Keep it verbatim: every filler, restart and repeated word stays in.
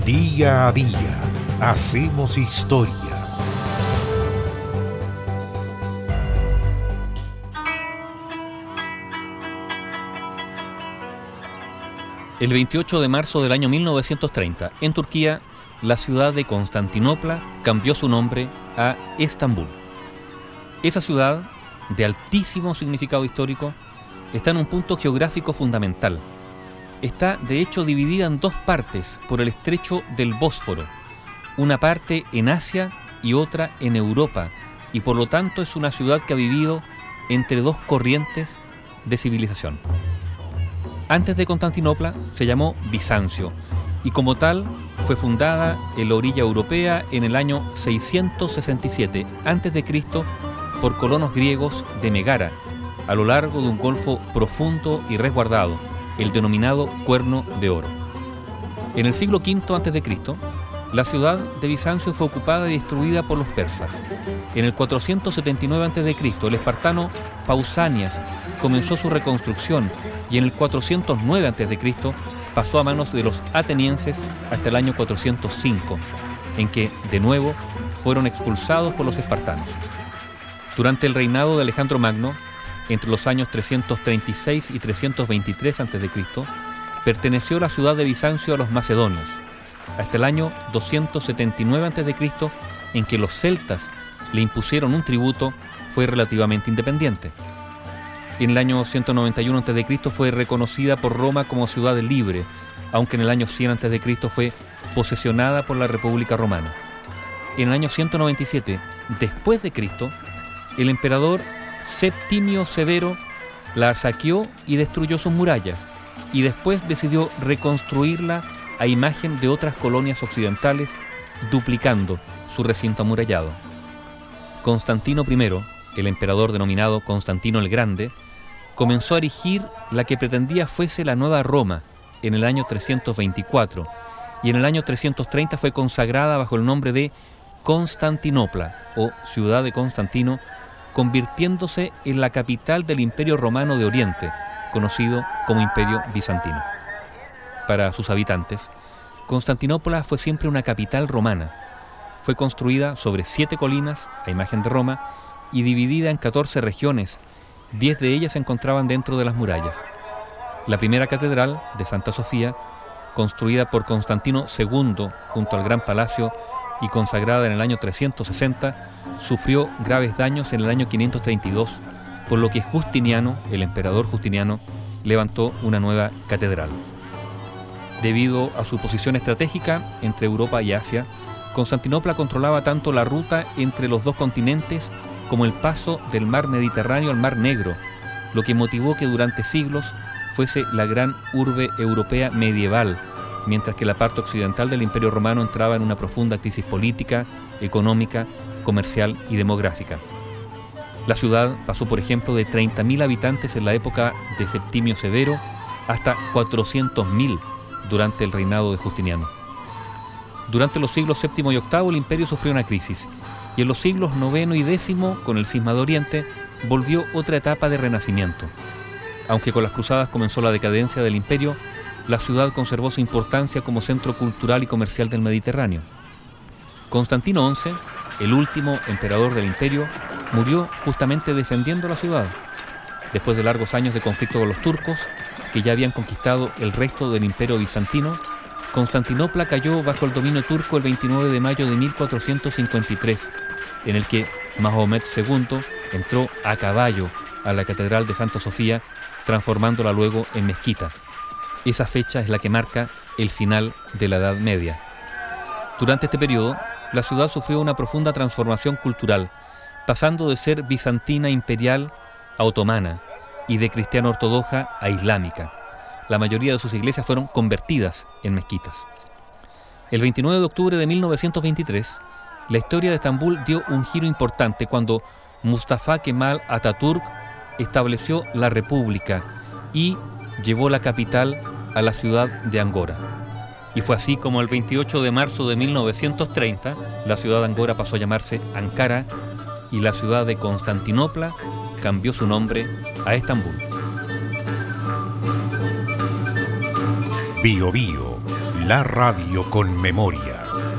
Día a día hacemos historia. El veintiocho de marzo del año mil novecientos treinta, en Turquía, la ciudad de Constantinopla cambió su nombre a Estambul. Esa ciudad, de altísimo significado histórico, está en un punto geográfico fundamental. Está, de hecho, dividida en dos partes por el estrecho del Bósforo, una parte en Asia y otra en Europa, y por lo tanto es una ciudad que ha vivido entre dos corrientes de civilización. Antes de Constantinopla se llamó Bizancio, y como tal fue fundada en la orilla europea en el año seiscientos sesenta y siete antes de Cristo por colonos griegos de Megara, a lo largo de un golfo profundo y resguardado, el denominado Cuerno de Oro. En el siglo quinto antes de Cristo, la ciudad de Bizancio fue ocupada y destruida por los persas. En el cuatrocientos setenta y nueve antes de Cristo, el espartano Pausanias comenzó su reconstrucción y en el cuatrocientos nueve antes de Cristo pasó a manos de los atenienses hasta el año cuatrocientos cinco, en que, de nuevo, fueron expulsados por los espartanos. Durante el reinado de Alejandro Magno, entre los años trescientos treinta y seis y trescientos veintitrés antes de Cristo, perteneció la ciudad de Bizancio a los macedonios, hasta el año doscientos setenta y nueve antes de Cristo, en que los celtas le impusieron un tributo, fue relativamente independiente. En el año ciento noventa y uno antes de Cristo fue reconocida por Roma como ciudad libre, aunque en el año cien antes de Cristo fue posesionada por la República Romana. En el año ciento noventa y siete después de Cristo, el emperador Septimio Severo la saqueó y destruyó sus murallas, y después decidió reconstruirla a imagen de otras colonias occidentales, duplicando su recinto amurallado. Constantino primero, el emperador denominado Constantino el Grande, comenzó a erigir la que pretendía fuese la nueva Roma en el año trescientos veinticuatro, y en el año trescientos treinta fue consagrada bajo el nombre de Constantinopla, o Ciudad de Constantino, convirtiéndose en la capital del Imperio Romano de Oriente, conocido como Imperio Bizantino. Para sus habitantes, Constantinopla fue siempre una capital romana. Fue construida sobre siete colinas, a imagen de Roma, y dividida en catorce regiones. Diez de ellas se encontraban dentro de las murallas. La primera catedral, de Santa Sofía, construida por Constantino segundo junto al Gran Palacio y consagrada en el año trescientos sesenta, sufrió graves daños en el año quinientos treinta y dos, por lo que Justiniano, el emperador Justiniano, levantó una nueva catedral. Debido a su posición estratégica entre Europa y Asia, Constantinopla controlaba tanto la ruta entre los dos continentes como el paso del mar Mediterráneo al mar Negro, lo que motivó que durante siglos fuese la gran urbe europea medieval, mientras que la parte occidental del Imperio Romano entraba en una profunda crisis política, económica, comercial y demográfica. La ciudad pasó, por ejemplo, de treinta mil habitantes en la época de Septimio Severo hasta cuatrocientos mil durante el reinado de Justiniano. Durante los siglos séptimo y octavo el imperio sufrió una crisis, y en los siglos noveno y décimo, con el cisma de Oriente, volvió otra etapa de renacimiento. Aunque con las cruzadas comenzó la decadencia del imperio, la ciudad conservó su importancia como centro cultural y comercial del Mediterráneo. Constantino once, el último emperador del imperio, murió justamente defendiendo la ciudad. Después de largos años de conflicto con los turcos, que ya habían conquistado el resto del imperio bizantino, Constantinopla cayó bajo el dominio turco el veintinueve de mayo de mil cuatrocientos cincuenta y tres, en el que Mahomet segundo entró a caballo a la catedral de Santa Sofía, transformándola luego en mezquita. Esa fecha es la que marca el final de la Edad Media. Durante este periodo, la ciudad sufrió una profunda transformación cultural, pasando de ser bizantina imperial a otomana y de cristiana ortodoxa a islámica. La mayoría de sus iglesias fueron convertidas en mezquitas. El veintinueve de octubre de mil novecientos veintitrés, la historia de Estambul dio un giro importante cuando Mustafa Kemal Atatürk estableció la República y llevó la capital a la ciudad de Angora. Y fue así como el veintiocho de marzo de mil novecientos treinta, la ciudad de Angora pasó a llamarse Ankara y la ciudad de Constantinopla cambió su nombre a Estambul. Bio Bio, La radio con memoria.